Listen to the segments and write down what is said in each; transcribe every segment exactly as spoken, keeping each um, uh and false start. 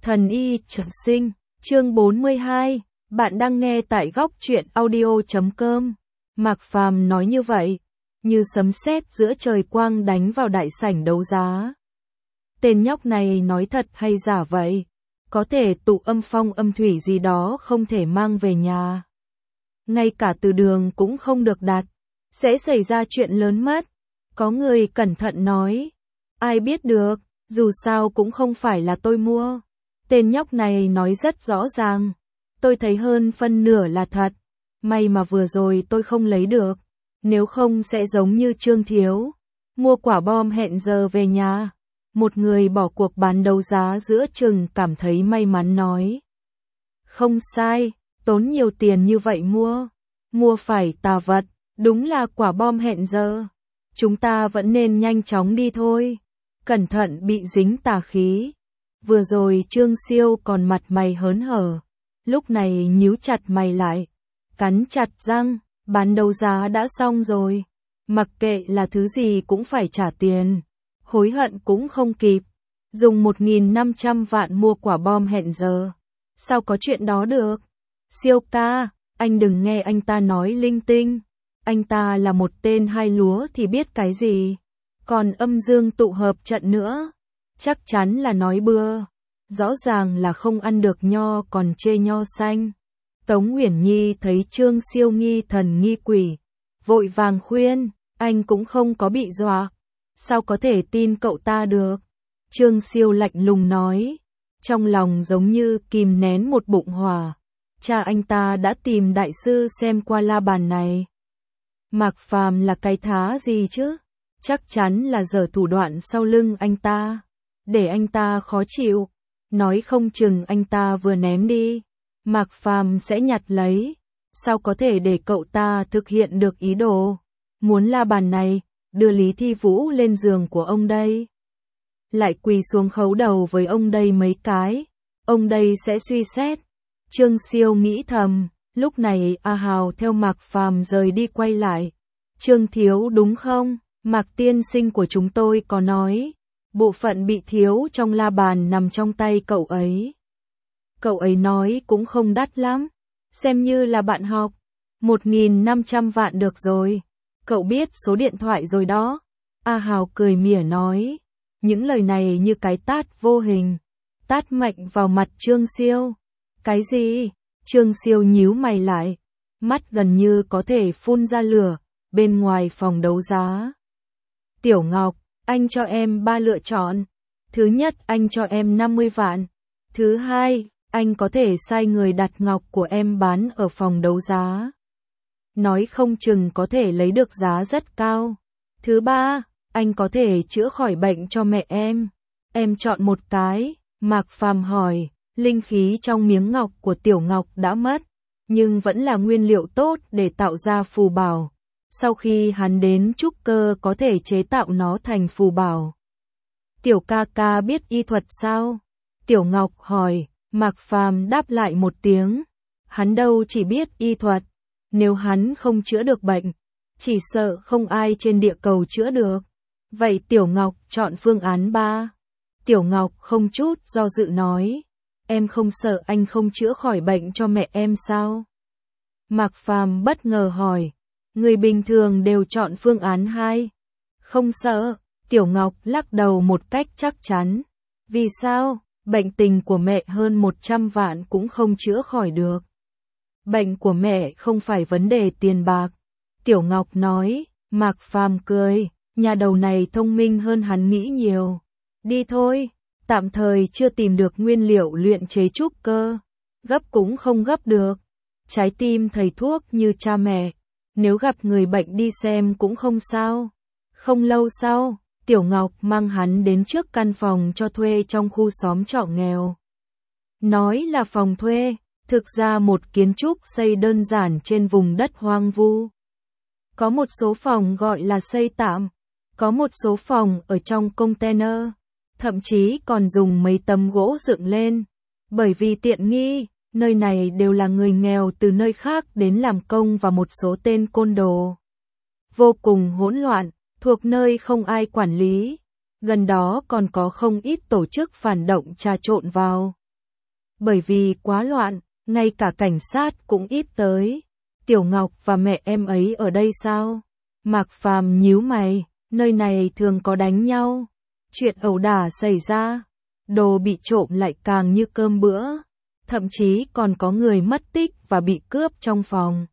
Thần y trường sinh, chương bốn mươi hai, bạn đang nghe tại góc truyện audio chấm com. Mạc Phàm nói như vậy, như sấm sét giữa trời quang đánh vào đại sảnh đấu giá. Tên nhóc này nói thật hay giả vậy? Có thể tụ âm phong âm thủy gì đó không thể mang về nhà. Ngay cả từ đường cũng không được đặt. Sẽ xảy ra chuyện lớn mất. Có người cẩn thận nói. Ai biết được, dù sao cũng không phải là tôi mua. Tên nhóc này nói rất rõ ràng. Tôi thấy hơn phân nửa là thật. May mà vừa rồi tôi không lấy được. Nếu không sẽ giống như Trương Thiếu. Mua quả bom hẹn giờ về nhà. Một người bỏ cuộc bán đấu giá giữa chừng cảm thấy may mắn nói. Không sai, tốn nhiều tiền như vậy mua. Mua phải tà vật, đúng là quả bom hẹn giờ. Chúng ta vẫn nên nhanh chóng đi thôi. Cẩn thận bị dính tà khí. Vừa rồi Trương Siêu còn mặt mày hớn hở. Lúc này nhíu chặt mày lại. Cắn chặt răng, bán đấu giá đã xong rồi. Mặc kệ là thứ gì cũng phải trả tiền. Hối hận cũng không kịp. Dùng một nghìn năm trăm vạn mua quả bom hẹn giờ. Sao có chuyện đó được? Siêu ca, anh đừng nghe anh ta nói linh tinh. Anh ta là một tên hai lúa thì biết cái gì. Còn âm dương tụ hợp trận nữa. Chắc chắn là nói bừa. Rõ ràng là không ăn được nho còn chê nho xanh. Tống Uyển Nhi thấy Trương Siêu nghi thần nghi quỷ. Vội vàng khuyên, anh cũng không có bị dọa. Sao có thể tin cậu ta được? Trương Siêu lạnh lùng nói. Trong lòng giống như kìm nén một bụng hỏa. Cha anh ta đã tìm đại sư xem qua la bàn này. Mạc Phàm là cái thá gì chứ? Chắc chắn là giở thủ đoạn sau lưng anh ta. Để anh ta khó chịu. Nói không chừng anh ta vừa ném đi. Mạc Phàm sẽ nhặt lấy. Sao có thể để cậu ta thực hiện được ý đồ? Muốn la bàn này, đưa Lý Thi Vũ lên giường của ông đây. Lại quỳ xuống khấu đầu với ông đây mấy cái. Ông đây sẽ suy xét. Trương Siêu nghĩ thầm. Lúc này A Hào theo Mạc Phàm rời đi quay lại. Trương Thiếu đúng không? Mạc tiên sinh của chúng tôi có nói. Bộ phận bị thiếu trong la bàn nằm trong tay cậu ấy. Cậu ấy nói cũng không đắt lắm. Xem như là bạn học. Một nghìn năm trăm vạn được rồi. Cậu biết số điện thoại rồi đó. A Hào cười mỉa nói. Những lời này như cái tát vô hình. Tát mạnh vào mặt Trương Siêu. Cái gì? Trương Siêu nhíu mày lại. Mắt gần như có thể phun ra lửa. Bên ngoài phòng đấu giá. Tiểu Ngọc, anh cho em ba lựa chọn. Thứ nhất, anh cho em năm mươi vạn. Thứ hai, anh có thể sai người đặt ngọc của em bán ở phòng đấu giá. Nói không chừng có thể lấy được giá rất cao. Thứ ba, anh có thể chữa khỏi bệnh cho mẹ em. Em chọn một cái. Mạc Phàm hỏi, linh khí trong miếng ngọc của Tiểu Ngọc đã mất, nhưng vẫn là nguyên liệu tốt để tạo ra phù bảo. Sau khi hắn đến trúc cơ có thể chế tạo nó thành phù bảo. Tiểu ca ca biết y thuật sao? Tiểu Ngọc hỏi. Mạc Phàm đáp lại một tiếng. Hắn đâu chỉ biết y thuật. Nếu hắn không chữa được bệnh, chỉ sợ không ai trên địa cầu chữa được. Vậy Tiểu Ngọc chọn phương án ba. Tiểu Ngọc không chút do dự nói. Em không sợ anh không chữa khỏi bệnh cho mẹ em sao? Mạc Phàm bất ngờ hỏi. Người bình thường đều chọn phương án hai. Không sợ. Tiểu Ngọc lắc đầu một cách chắc chắn. Vì sao? Bệnh tình của mẹ hơn một trăm vạn cũng không chữa khỏi được. Bệnh của mẹ không phải vấn đề tiền bạc. Tiểu Ngọc nói. Mạc Phàm cười. Nhà đầu này thông minh hơn hắn nghĩ nhiều. Đi thôi. Tạm thời chưa tìm được nguyên liệu luyện chế trúc cơ. Gấp cũng không gấp được. Trái tim thầy thuốc như cha mẹ. Nếu gặp người bệnh đi xem cũng không sao. Không lâu sau, Tiểu Ngọc mang hắn đến trước căn phòng cho thuê trong khu xóm trọ nghèo. Nói là phòng thuê, thực ra một kiến trúc xây đơn giản trên vùng đất hoang vu. Có một số phòng gọi là xây tạm, có một số phòng ở trong container, thậm chí còn dùng mấy tấm gỗ dựng lên. Bởi vì tiện nghi, nơi này đều là người nghèo từ nơi khác đến làm công và một số tên côn đồ. Vô cùng hỗn loạn, thuộc nơi không ai quản lý. Gần đó còn có không ít tổ chức phản động trà trộn vào. Bởi vì quá loạn, ngay cả cảnh sát cũng ít tới. Tiểu Ngọc và mẹ em ấy ở đây sao? Mạc Phàm nhíu mày, nơi này thường có đánh nhau. Chuyện ẩu đả xảy ra, đồ bị trộm lại càng như cơm bữa. Thậm chí còn có người mất tích và bị cướp trong phòng.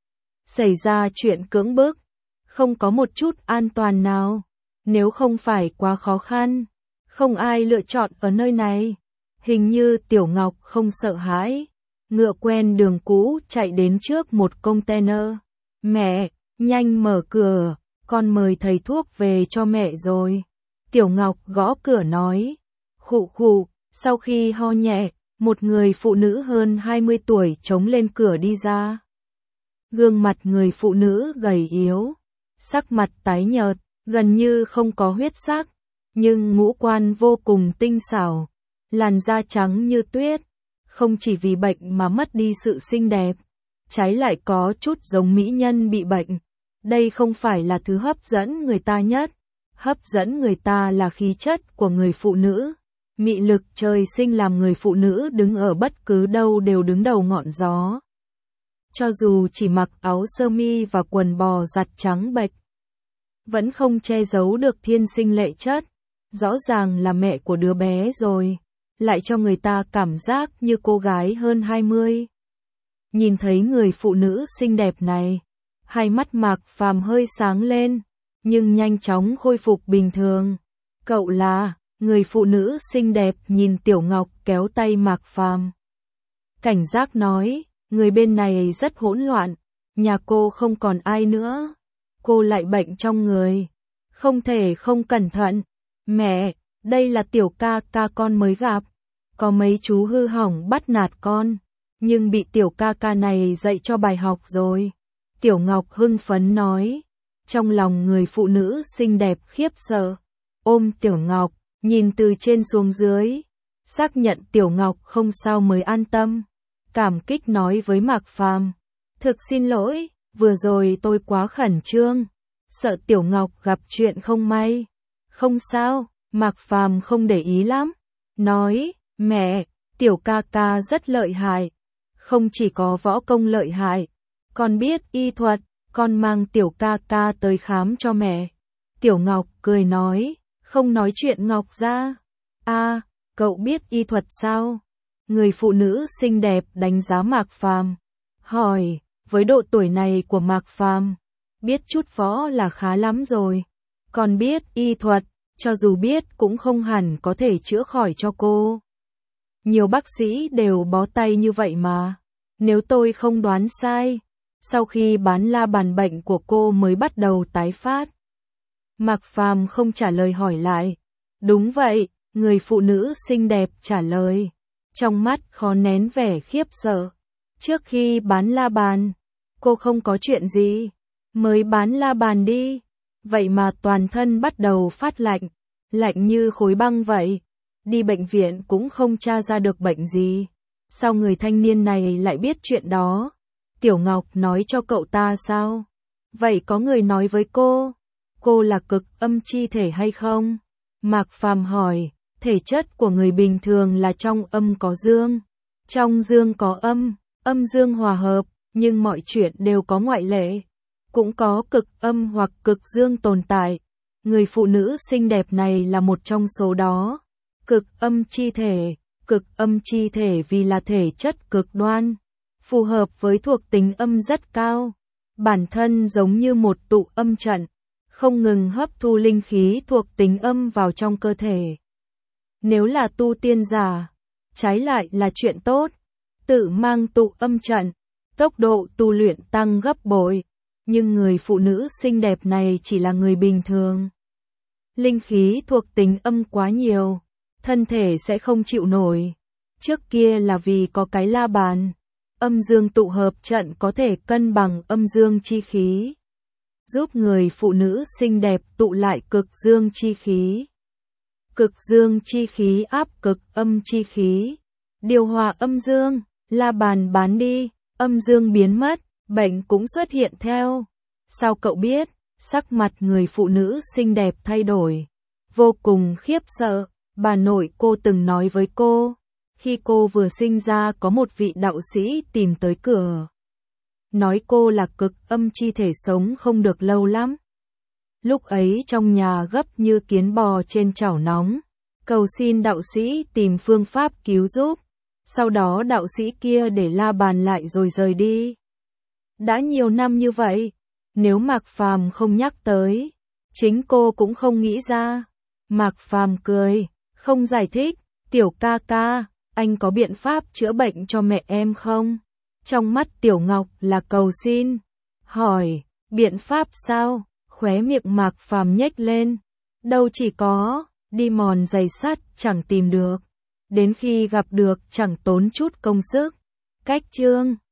Xảy ra chuyện cưỡng bức, không có một chút an toàn nào. Nếu không phải quá khó khăn, không ai lựa chọn ở nơi này. Hình như Tiểu Ngọc không sợ hãi. Ngựa quen đường cũ chạy đến trước một container. Mẹ, nhanh mở cửa, con mời thầy thuốc về cho mẹ rồi. Tiểu Ngọc gõ cửa nói. Khụ khụ, sau khi ho nhẹ, một người phụ nữ hơn hai mươi tuổi chống lên cửa đi ra. Gương mặt người phụ nữ gầy yếu, sắc mặt tái nhợt, gần như không có huyết sắc, nhưng ngũ quan vô cùng tinh xảo, làn da trắng như tuyết, không chỉ vì bệnh mà mất đi sự xinh đẹp, trái lại có chút giống mỹ nhân bị bệnh. Đây không phải là thứ hấp dẫn người ta nhất, hấp dẫn người ta là khí chất của người phụ nữ. Mị lực trời sinh làm người phụ nữ đứng ở bất cứ đâu đều đứng đầu ngọn gió. Cho dù chỉ mặc áo sơ mi và quần bò giặt trắng bệch, vẫn không che giấu được thiên sinh lệ chất. Rõ ràng là mẹ của đứa bé rồi, lại cho người ta cảm giác như cô gái hơn hai mươi. Nhìn thấy người phụ nữ xinh đẹp này, hai mắt Mạc Phàm hơi sáng lên, nhưng nhanh chóng khôi phục bình thường. Cậu là... Người phụ nữ xinh đẹp nhìn Tiểu Ngọc kéo tay Mạc Phàm. Cảnh giác nói, người bên này rất hỗn loạn, nhà cô không còn ai nữa. Cô lại bệnh trong người, không thể không cẩn thận. Mẹ, đây là Tiểu ca ca con mới gặp. Có mấy chú hư hỏng bắt nạt con, nhưng bị Tiểu ca ca này dạy cho bài học rồi. Tiểu Ngọc hưng phấn nói, trong lòng người phụ nữ xinh đẹp khiếp sợ, ôm Tiểu Ngọc. Nhìn từ trên xuống dưới, xác nhận Tiểu Ngọc không sao mới an tâm. Cảm kích nói với Mạc Phàm, thực xin lỗi, vừa rồi tôi quá khẩn trương, sợ Tiểu Ngọc gặp chuyện không may. Không sao, Mạc Phàm không để ý lắm, nói, mẹ, Tiểu ca ca rất lợi hại, không chỉ có võ công lợi hại, con biết y thuật, con mang Tiểu ca ca tới khám cho mẹ. Tiểu Ngọc cười nói, không nói chuyện Ngọc ra. A, cậu biết y thuật sao? Người phụ nữ xinh đẹp đánh giá Mạc Phàm, hỏi, với độ tuổi này của Mạc Phàm, biết chút võ là khá lắm rồi. Còn biết y thuật, cho dù biết cũng không hẳn có thể chữa khỏi cho cô. Nhiều bác sĩ đều bó tay như vậy mà. Nếu tôi không đoán sai, sau khi bán la bàn bệnh của cô mới bắt đầu tái phát. Mạc Phàm không trả lời hỏi lại. Đúng vậy, người phụ nữ xinh đẹp trả lời. Trong mắt khó nén vẻ khiếp sợ. Trước khi bán la bàn, cô không có chuyện gì. Mới bán la bàn đi. Vậy mà toàn thân bắt đầu phát lạnh. Lạnh như khối băng vậy. Đi bệnh viện cũng không tra ra được bệnh gì. Sao người thanh niên này lại biết chuyện đó? Tiểu Ngọc nói cho cậu ta sao? Vậy có người nói với cô? Cô là cực âm chi thể hay không? Mạc Phàm hỏi, thể chất của người bình thường là trong âm có dương, trong dương có âm, âm dương hòa hợp, nhưng mọi chuyện đều có ngoại lệ. Cũng có cực âm hoặc cực dương tồn tại. Người phụ nữ xinh đẹp này là một trong số đó. Cực âm chi thể, cực âm chi thể vì là thể chất cực đoan, phù hợp với thuộc tính âm rất cao. Bản thân giống như một tụ âm trận, không ngừng hấp thu linh khí thuộc tính âm vào trong cơ thể. Nếu là tu tiên giả, trái lại là chuyện tốt, tự mang tụ âm trận, tốc độ tu luyện tăng gấp bội, nhưng người phụ nữ xinh đẹp này chỉ là người bình thường. Linh khí thuộc tính âm quá nhiều, thân thể sẽ không chịu nổi. Trước kia là vì có cái la bàn, âm dương tụ hợp trận có thể cân bằng âm dương chi khí, giúp người phụ nữ xinh đẹp tụ lại cực dương chi khí. Cực dương chi khí áp cực âm chi khí, điều hòa âm dương, la bàn bán đi, âm dương biến mất, bệnh cũng xuất hiện theo. Sao cậu biết? Sắc mặt người phụ nữ xinh đẹp thay đổi, vô cùng khiếp sợ. Bà nội cô từng nói với cô, Khi cô vừa sinh ra có một vị đạo sĩ tìm tới cửa. Nói cô là cực âm chi thể sống không được lâu lắm. Lúc ấy trong nhà gấp như kiến bò trên chảo nóng. Cầu xin đạo sĩ tìm phương pháp cứu giúp. Sau đó đạo sĩ kia để la bàn lại rồi rời đi. Đã nhiều năm như vậy, nếu Mạc Phàm không nhắc tới, chính cô cũng không nghĩ ra. Mạc Phàm cười, không giải thích, Tiểu ca ca, anh có biện pháp chữa bệnh cho mẹ em không? Trong mắt Tiểu Ngọc là cầu xin. Hỏi, biện pháp sao? Khóe miệng Mạc Phàm nhếch lên. Đâu chỉ có, đi mòn giày sắt chẳng tìm được. Đến khi gặp được chẳng tốn chút công sức. Cách chương